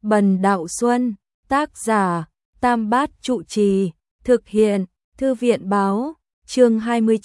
Bần Đạo Xuân, tác giả, Tam Bát Trụ Trì, thực hiện, Thư viện Báo, chương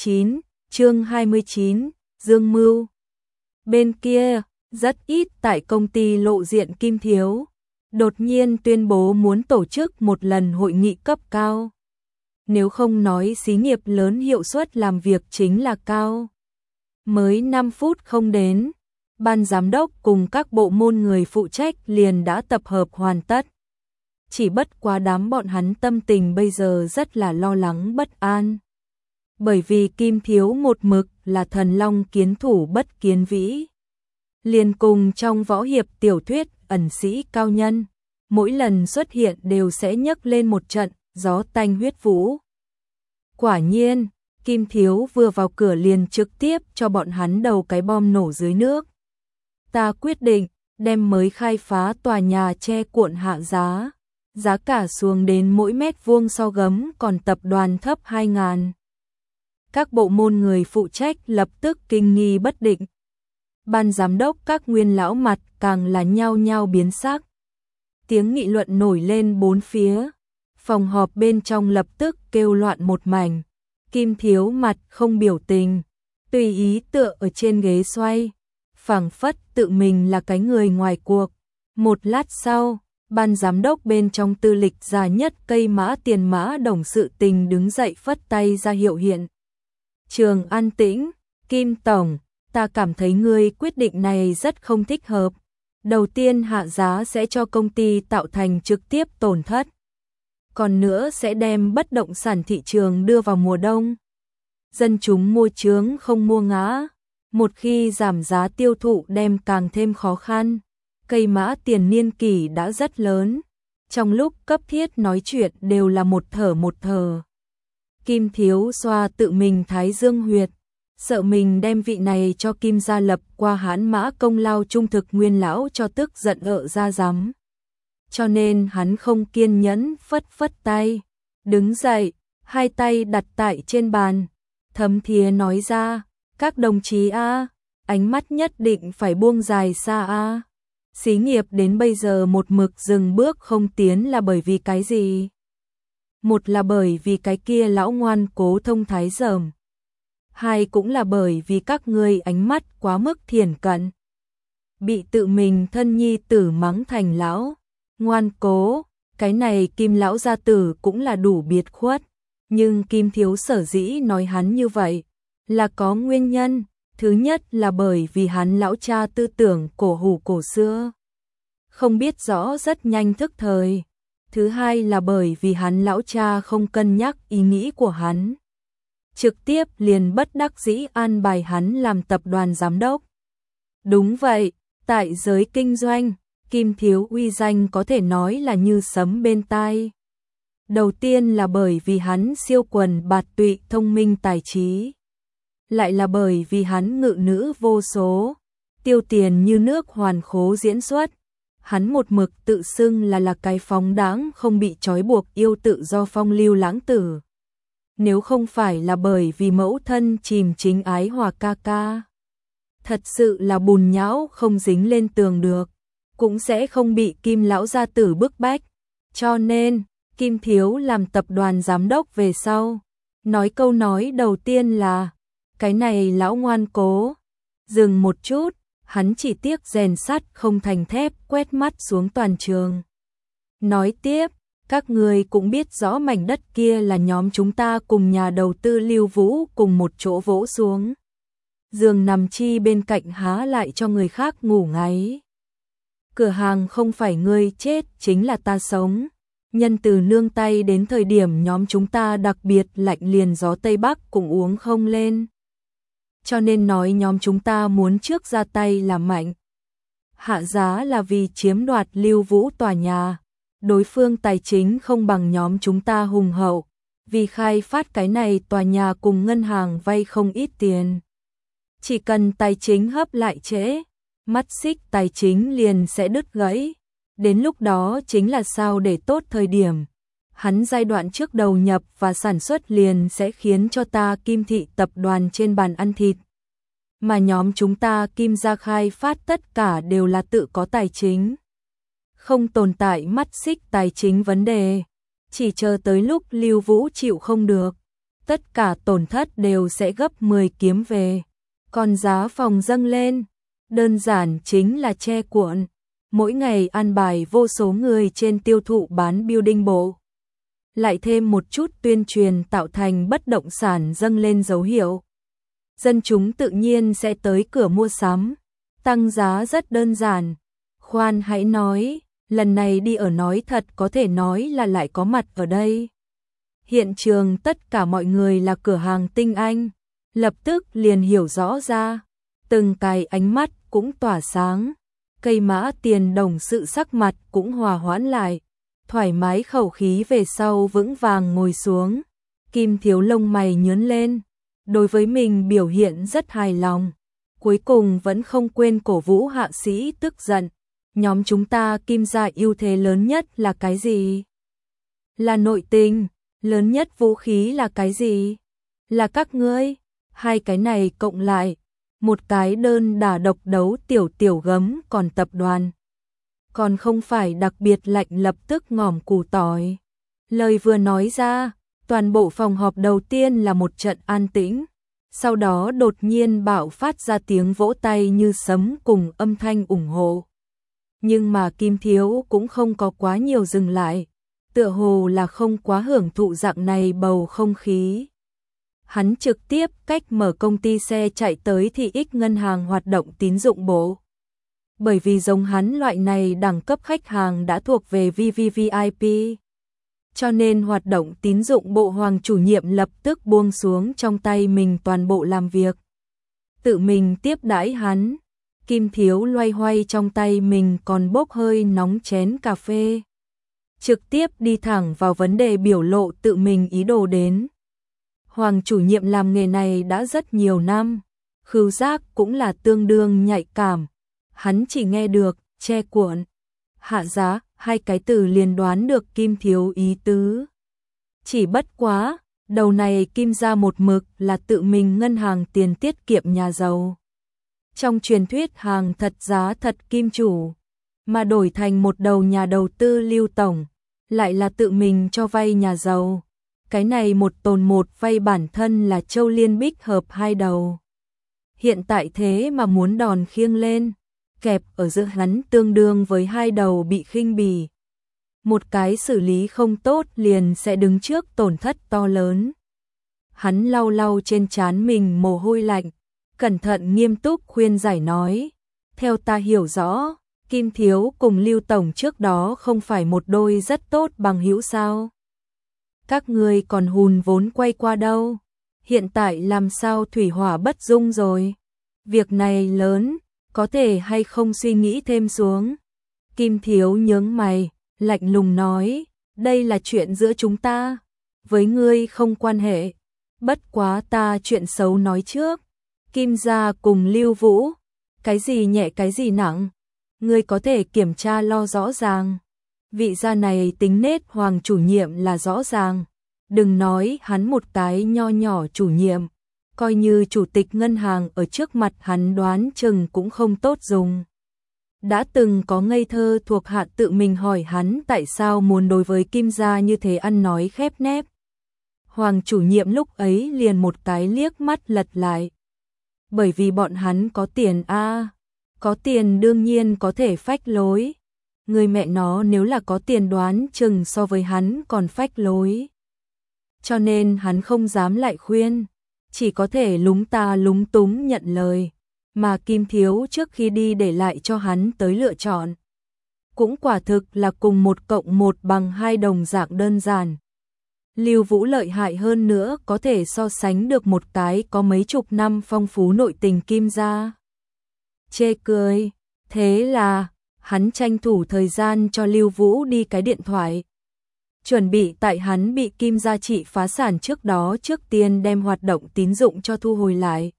29, Dương Mưu. Bên kia, rất ít tại công ty lộ diện Kim Thiếu, đột nhiên tuyên bố muốn tổ chức một lần hội nghị cấp cao. Nếu không nói xí nghiệp lớn hiệu suất làm việc chính là cao. Mới 5 phút không đến, ban giám đốc cùng các bộ môn người phụ trách liền đã tập hợp hoàn tất. Chỉ bất quá đám bọn hắn tâm tình bây giờ rất là lo lắng bất an. Bởi vì Kim Thiếu một mực là thần long kiến thủ bất kiến vĩ. Liền cùng trong võ hiệp tiểu thuyết ẩn sĩ cao nhân, mỗi lần xuất hiện đều sẽ nhấc lên một trận gió tanh huyết vũ. Quả nhiên, Kim Thiếu vừa vào cửa liền trực tiếp cho bọn hắn đầu cái bom nổ dưới nước. Ta quyết định đem mới khai phá tòa nhà che cuộn hạ giá. Giá cả xuống đến mỗi mét vuông so gấm còn tập đoàn thấp 2.000. Các bộ môn người phụ trách lập tức kinh nghi bất định. Ban giám đốc các nguyên lão mặt càng là nhao nhao biến sắc. Tiếng nghị luận nổi lên bốn phía. Phòng họp bên trong lập tức kêu loạn một mảnh. Kim Thiếu mặt không biểu tình, tùy ý tựa ở trên ghế xoay, phảng phất tự mình là cái người ngoài cuộc. Một lát sau, ban giám đốc bên trong tư lịch già nhất cây mã tiền mã đồng sự tình đứng dậy phất tay ra hiệu hiện. Trường an tĩnh, Kim Tổng, ta cảm thấy ngươi quyết định này rất không thích hợp. Đầu tiên hạ giá sẽ cho công ty tạo thành trực tiếp tổn thất. Còn nữa sẽ đem bất động sản thị trường đưa vào mùa đông. Dân chúng mua chướng không mua ngã. Một khi giảm giá tiêu thụ đem càng thêm khó khăn. Cây mã tiền niên kỷ đã rất lớn. Trong lúc cấp thiết nói chuyện đều là một thở. Kim Thiếu xoa tự mình thái dương huyệt. Sợ mình đem vị này cho Kim gia lập qua hãn mã công lao trung thực nguyên lão cho tức giận ợ ra rắm. Cho nên hắn không kiên nhẫn phất tay. Đứng dậy, hai tay đặt tại trên bàn. Thấm thía nói ra, các đồng chí a, ánh mắt nhất định phải buông dài xa a. Xí nghiệp đến bây giờ một mực dừng bước không tiến là bởi vì cái gì? Một là bởi vì cái kia lão ngoan cố thông thái dởm. Hai cũng là bởi vì các ngươi ánh mắt quá mức thiển cận. Bị tự mình thân nhi tử mắng thành lão ngoan cố, cái này Kim lão gia tử cũng là đủ biệt khuất. Nhưng Kim Thiếu sở dĩ nói hắn như vậy là có nguyên nhân. Thứ nhất là bởi vì hắn lão cha tư tưởng cổ hủ cổ xưa, không biết rõ rất nhanh thức thời. Thứ hai là bởi vì hắn lão cha không cân nhắc ý nghĩ của hắn. Trực tiếp liền bất đắc dĩ an bài hắn làm tập đoàn giám đốc. Đúng vậy, tại giới kinh doanh, Kim Thiếu uy danh có thể nói là như sấm bên tai. Đầu tiên là bởi vì hắn siêu quần bạt tụy thông minh tài trí. Lại là bởi vì hắn ngự nữ vô số, tiêu tiền như nước hoàn khố diễn xuất. Hắn một mực tự xưng là cái phóng đãng không bị trói buộc yêu tự do phong lưu lãng tử. Nếu không phải là bởi vì mẫu thân chìm chính ái hòa ca ca, thật sự là bùn nhão không dính lên tường được, cũng sẽ không bị Kim lão gia tử bức bách. Cho nên, Kim Thiếu làm tập đoàn giám đốc về sau, nói câu nói đầu tiên là, cái này lão ngoan cố. Dừng một chút, hắn chỉ tiếc rèn sắt không thành thép quét mắt xuống toàn trường. Nói tiếp, các người cũng biết rõ mảnh đất kia là nhóm chúng ta cùng nhà đầu tư Lưu Vũ cùng một chỗ vỗ xuống. Giường nằm chi bên cạnh há lại cho người khác ngủ ngáy. Cửa hàng không phải ngươi chết chính là ta sống. Nhân từ nương tay đến thời điểm nhóm chúng ta đặc biệt lạnh liền gió Tây Bắc cũng uống không lên. Cho nên nói nhóm chúng ta muốn trước ra tay là mạnh. Hạ giá là vì chiếm đoạt Lưu Vũ tòa nhà. Đối phương tài chính không bằng nhóm chúng ta hùng hậu. Vì khai phát cái này tòa nhà cùng ngân hàng vay không ít tiền. Chỉ cần tài chính hấp lại trễ, mắt xích tài chính liền sẽ đứt gãy. Đến lúc đó chính là sao để tốt thời điểm. Hắn giai đoạn trước đầu nhập và sản xuất liền sẽ khiến cho ta Kim thị tập đoàn trên bàn ăn thịt. Mà nhóm chúng ta Kim gia khai phát tất cả đều là tự có tài chính. không tồn tại mắt xích tài chính vấn đề, chỉ chờ tới lúc Lưu Vũ chịu không được, tất cả tổn thất đều sẽ gấp 10 kiếm về. Còn giá phòng dâng lên, đơn giản chính là che cuộn, mỗi ngày an bài vô số người trên tiêu thụ bán building bộ. Lại thêm một chút tuyên truyền tạo thành bất động sản dâng lên dấu hiệu. Dân chúng tự nhiên sẽ tới cửa mua sắm, tăng giá rất đơn giản. Khoan hãy nói, lần này đi ở nói thật có thể nói là lại có mặt ở đây. Hiện trường tất cả mọi người là cửa hàng tinh anh, lập tức liền hiểu rõ ra, từng cái ánh mắt cũng tỏa sáng, cây mã tiền đồng sự sắc mặt cũng hòa hoãn lại, thoải mái khẩu khí về sau vững vàng ngồi xuống, Kim Thiếu lông mày nhướng lên, đối với mình biểu hiện rất hài lòng, cuối cùng vẫn không quên cổ vũ hạ sĩ tức giận, nhóm chúng ta Kim gia ưu thế lớn nhất là cái gì? Là nội tình, lớn nhất vũ khí là cái gì? Là các ngươi, hai cái này cộng lại, một cái đơn đả độc đấu tiểu gấm còn tập đoàn. Còn không phải đặc biệt lạnh lập tức ngỏm củ tỏi. Lời vừa nói ra, toàn bộ phòng họp đầu tiên là một trận an tĩnh, sau đó đột nhiên bạo phát ra tiếng vỗ tay như sấm cùng âm thanh ủng hộ. Nhưng mà Kim Thiếu cũng không có quá nhiều dừng lại, tựa hồ là không quá hưởng thụ dạng này bầu không khí. Hắn trực tiếp cách mở công ty xe chạy tới thị ích ngân hàng hoạt động tín dụng bộ. Bởi vì giống hắn loại này đẳng cấp khách hàng đã thuộc về VVVIP. Cho nên hoạt động tín dụng bộ Hoàng chủ nhiệm lập tức buông xuống trong tay mình toàn bộ làm việc. Tự mình tiếp đãi hắn. Kim Thiếu loay hoay trong tay mình còn bốc hơi nóng chén cà phê. Trực tiếp đi thẳng vào vấn đề biểu lộ tự mình ý đồ đến. Hoàng chủ nhiệm làm nghề này đã rất nhiều năm, khứu giác cũng là tương đương nhạy cảm. Hắn chỉ nghe được, che cuộn, hạ giá, hai cái từ liền đoán được Kim Thiếu ý tứ. Chỉ bất quá, đầu này Kim gia một mực là tự mình ngân hàng tiền tiết kiệm nhà giàu. Trong truyền thuyết hàng thật giá thật Kim chủ, mà đổi thành một đầu nhà đầu tư Lưu tổng, lại là tự mình cho vay nhà giàu. Cái này một tồn một vay bản thân là Châu Liên Bích hợp hai đầu. Hiện tại thế mà muốn đòn khiêng lên, kẹp ở giữa hắn tương đương với hai đầu bị khinh bỉ. Một cái xử lý không tốt liền sẽ đứng trước tổn thất to lớn. Hắn lau lau trên trán mình mồ hôi lạnh, cẩn thận nghiêm túc khuyên giải nói. Theo ta hiểu rõ, Kim Thiếu cùng Lưu tổng trước đó không phải một đôi rất tốt bằng hữu sao? Các ngươi còn hùn vốn quay qua đâu? Hiện tại làm sao thủy hỏa bất dung rồi? Việc này lớn, có thể hay không suy nghĩ thêm xuống? Kim Thiếu nhướng mày, lạnh lùng nói, đây là chuyện giữa chúng ta, với ngươi không quan hệ. Bất quá ta chuyện xấu nói trước. Kim gia cùng Lưu Vũ, cái gì nhẹ cái gì nặng, ngươi có thể kiểm tra lo rõ ràng. Vị gia này tính nết Hoàng chủ nhiệm là rõ ràng, đừng nói hắn một cái nho nhỏ chủ nhiệm, coi như chủ tịch ngân hàng ở trước mặt hắn đoán chừng cũng không tốt dùng. Đã từng có ngây thơ thuộc hạ tự mình hỏi hắn tại sao muốn đối với Kim gia như thế ăn nói khép nép. Hoàng chủ nhiệm lúc ấy liền một cái liếc mắt lật lại. Bởi vì bọn hắn có tiền a, có tiền đương nhiên có thể phách lối. Người mẹ nó nếu là có tiền đoán chừng so với hắn còn phách lối. Cho nên hắn không dám lại khuyên, chỉ có thể lúng ta lúng túng nhận lời, mà Kim Thiếu trước khi đi để lại cho hắn tới lựa chọn. Cũng quả thực là cùng 1 cộng 1 bằng 2 đồng dạng đơn giản. Lưu Vũ lợi hại hơn nữa có thể so sánh được một cái có mấy chục năm phong phú nội tình Kim gia. Chê cười, thế là hắn tranh thủ thời gian cho Lưu Vũ đi cái điện thoại. Chuẩn bị tại hắn bị Kim gia trị phá sản trước đó trước tiên đem hoạt động tín dụng cho thu hồi lại.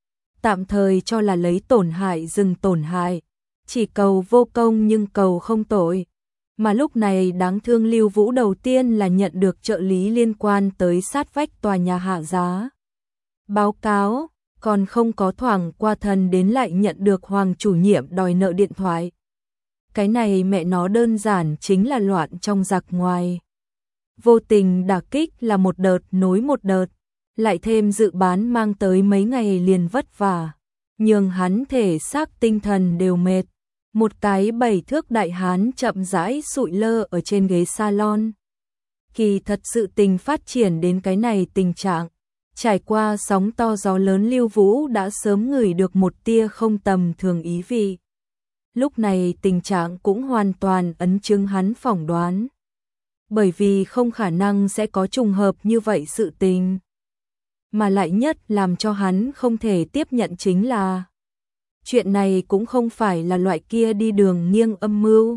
Tạm thời cho là lấy tổn hại dừng tổn hại, chỉ cầu vô công nhưng cầu không tội. Mà lúc này đáng thương Lưu Vũ đầu tiên là nhận được trợ lý liên quan tới sát vách tòa nhà hạ giá. Báo cáo, còn không có thoảng qua thần đến lại nhận được Hoàng chủ nhiệm đòi nợ điện thoại. Cái này mẹ nó đơn giản chính là loạn trong giặc ngoài. Vô tình đả kích là một đợt nối một đợt, lại thêm dự bán mang tới mấy ngày liền vất vả, nhường hắn thể xác tinh thần đều mệt. Một cái 7 thước đại hán chậm rãi sụi lơ ở trên ghế salon. Kỳ thật sự tình phát triển đến cái này tình trạng, trải qua sóng to gió lớn, Lưu Vũ đã sớm ngửi được một tia không tầm thường ý vị. Lúc này tình trạng cũng hoàn toàn ấn chứng hắn phỏng đoán. Bởi vì không khả năng sẽ có trùng hợp như vậy sự tình. Mà lại nhất làm cho hắn không thể tiếp nhận chính là chuyện này cũng không phải là loại kia đi đường nghiêng âm mưu,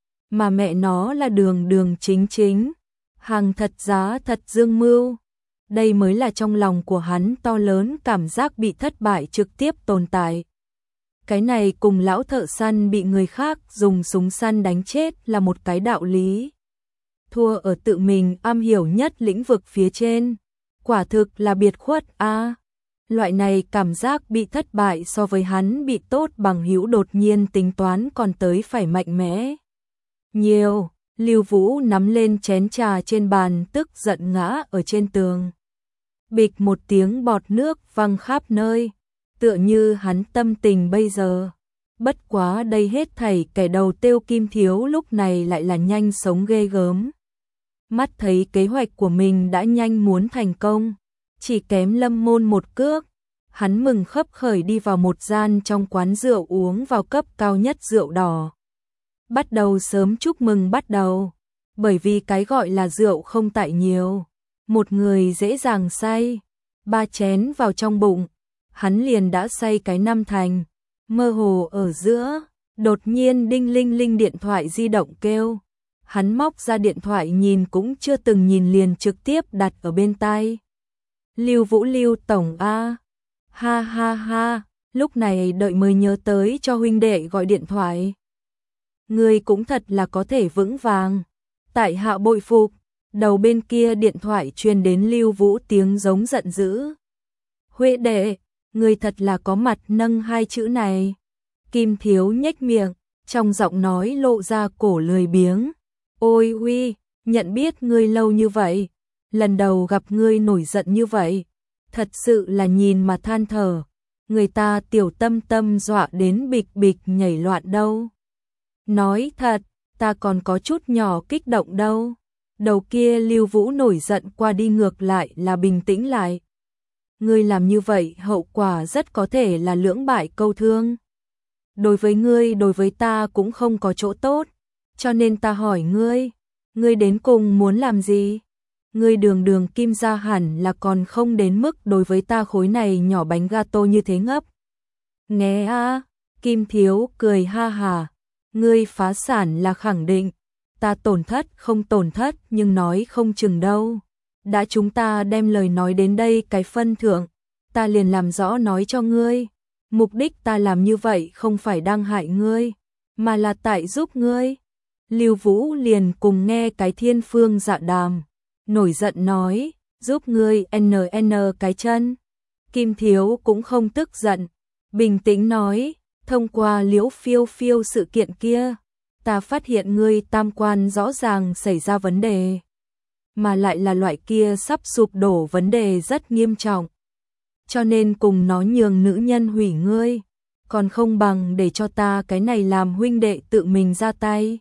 mà mẹ nó là đường đường chính chính, hàng thật giá thật dương mưu. Đây mới là trong lòng của hắn to lớn cảm giác bị thất bại trực tiếp tồn tại. Cái này cùng lão thợ săn bị người khác dùng súng săn đánh chết là một cái đạo lý. Thua ở tự mình am hiểu nhất lĩnh vực phía trên, quả thực là biệt khuất a. Loại này cảm giác bị thất bại so với hắn bị tốt bằng hữu đột nhiên tính toán còn tới phải mạnh mẽ nhiều. Lưu Vũ nắm lên chén trà trên bàn tức giận ngã ở trên tường. Bịch một tiếng bọt nước văng khắp nơi, tựa như hắn tâm tình bây giờ. Bất quá đây hết thảy kẻ đầu tiêu Kim Thiếu lúc này lại là nhanh sống ghê gớm. Mắt thấy kế hoạch của mình đã nhanh muốn thành công, chỉ kém Lâm Môn một cước. Hắn mừng khấp khởi đi vào một gian trong quán rượu uống vào cấp cao nhất rượu đỏ. Bắt đầu sớm chúc mừng bắt đầu, bởi vì cái gọi là rượu không tại nhiều. Một người dễ dàng say, 3 chén vào trong bụng, hắn liền đã say cái năm thành. Mơ hồ ở giữa, đột nhiên đinh linh linh điện thoại di động kêu. Hắn móc ra điện thoại nhìn cũng chưa từng nhìn liền trực tiếp đặt ở bên tai. Lưu Vũ, Lưu tổng a. Ha ha ha, lúc này đợi mới nhớ tới cho huynh đệ gọi điện thoại. Người cũng thật là có thể vững vàng. Tại hạ bội phục. Đầu bên kia điện thoại truyền đến Lưu Vũ tiếng giống giận dữ. Huệ đệ, người thật là có mặt nâng 2 chữ này. Kim Thiếu nhếch miệng, trong giọng nói lộ ra cổ lười biếng. Ôi uy, nhận biết ngươi lâu như vậy, lần đầu gặp ngươi nổi giận như vậy, thật sự là nhìn mà than thở. Người ta tiểu tâm tâm dọa đến bịch bịch nhảy loạn đâu. Nói thật, ta còn có chút nhỏ kích động đâu. Đầu kia Lưu Vũ nổi giận qua đi ngược lại là bình tĩnh lại. Ngươi làm như vậy hậu quả rất có thể là lưỡng bại câu thương. Đối với ngươi, đối với ta cũng không có chỗ tốt. Cho nên ta hỏi ngươi đến cùng muốn làm gì? Ngươi đường đường Kim gia hẳn là còn không đến mức đối với ta khối này nhỏ bánh gato như thế ngấp. Nghe a, Kim Thiếu cười ha hà. Ngươi phá sản là khẳng định. Ta tổn thất không tổn thất nhưng nói không chừng đâu. Đã chúng ta đem lời nói đến đây cái phân thượng, ta liền làm rõ nói cho ngươi. Mục đích ta làm như vậy không phải đang hại ngươi, mà là tại giúp ngươi. Lưu Vũ liền cùng nghe cái thiên phương dạ đàm, nổi giận nói, giúp ngươi NN cái chân. Kim Thiếu cũng không tức giận, bình tĩnh nói, thông qua Liễu Phiêu Phiêu sự kiện kia, ta phát hiện ngươi tam quan rõ ràng xảy ra vấn đề, mà lại là loại kia sắp sụp đổ vấn đề rất nghiêm trọng. Cho nên cùng nó nhường nữ nhân hủy ngươi, còn không bằng để cho ta cái này làm huynh đệ tự mình ra tay.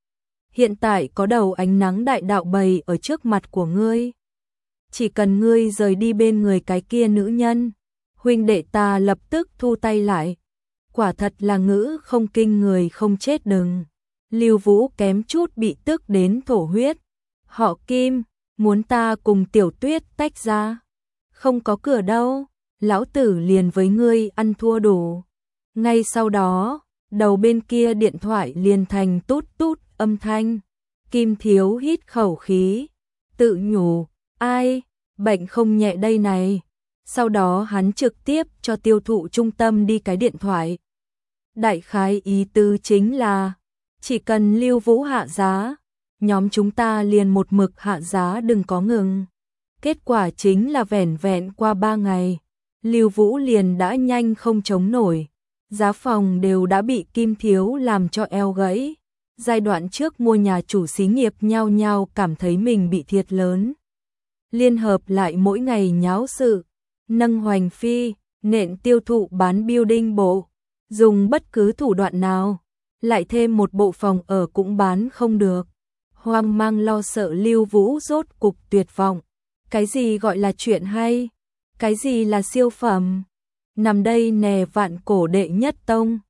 Hiện tại có đầu ánh nắng đại đạo bày ở trước mặt của ngươi. Chỉ cần ngươi rời đi bên người cái kia nữ nhân, huynh đệ ta lập tức thu tay lại. Quả thật là ngữ không kinh người không chết đừng. Lưu Vũ kém chút bị tức đến thổ huyết. Họ Kim, muốn ta cùng Tiểu Tuyết tách ra. Không có cửa đâu, lão tử liền với ngươi ăn thua đủ. Ngay sau đó, đầu bên kia điện thoại liền thành tút tút âm thanh. Kim Thiếu hít khẩu khí, tự nhủ, ai, bệnh không nhẹ đây này. Sau đó hắn trực tiếp cho tiêu thụ trung tâm đi cái điện thoại. Đại khái ý tứ chính là, chỉ cần Lưu Vũ hạ giá, nhóm chúng ta liền một mực hạ giá đừng có ngừng. Kết quả chính là vẻn vẹn qua 3 ngày, Lưu Vũ liền đã nhanh không chống nổi. giá phòng đều đã bị Kim Thiếu làm cho eo gãy. Giai đoạn trước mua nhà chủ xí nghiệp nhao nhao cảm thấy mình bị thiệt lớn. Liên hợp lại mỗi ngày nháo sự, nâng hoành phi, nện tiêu thụ bán building bộ, dùng bất cứ thủ đoạn nào, lại thêm một bộ phòng ở cũng bán không được. Hoang mang lo sợ Lưu Vũ rốt cục tuyệt vọng. Cái gì gọi là chuyện hay? Cái gì là siêu phẩm? Nằm đây nè vạn cổ đệ nhất tông.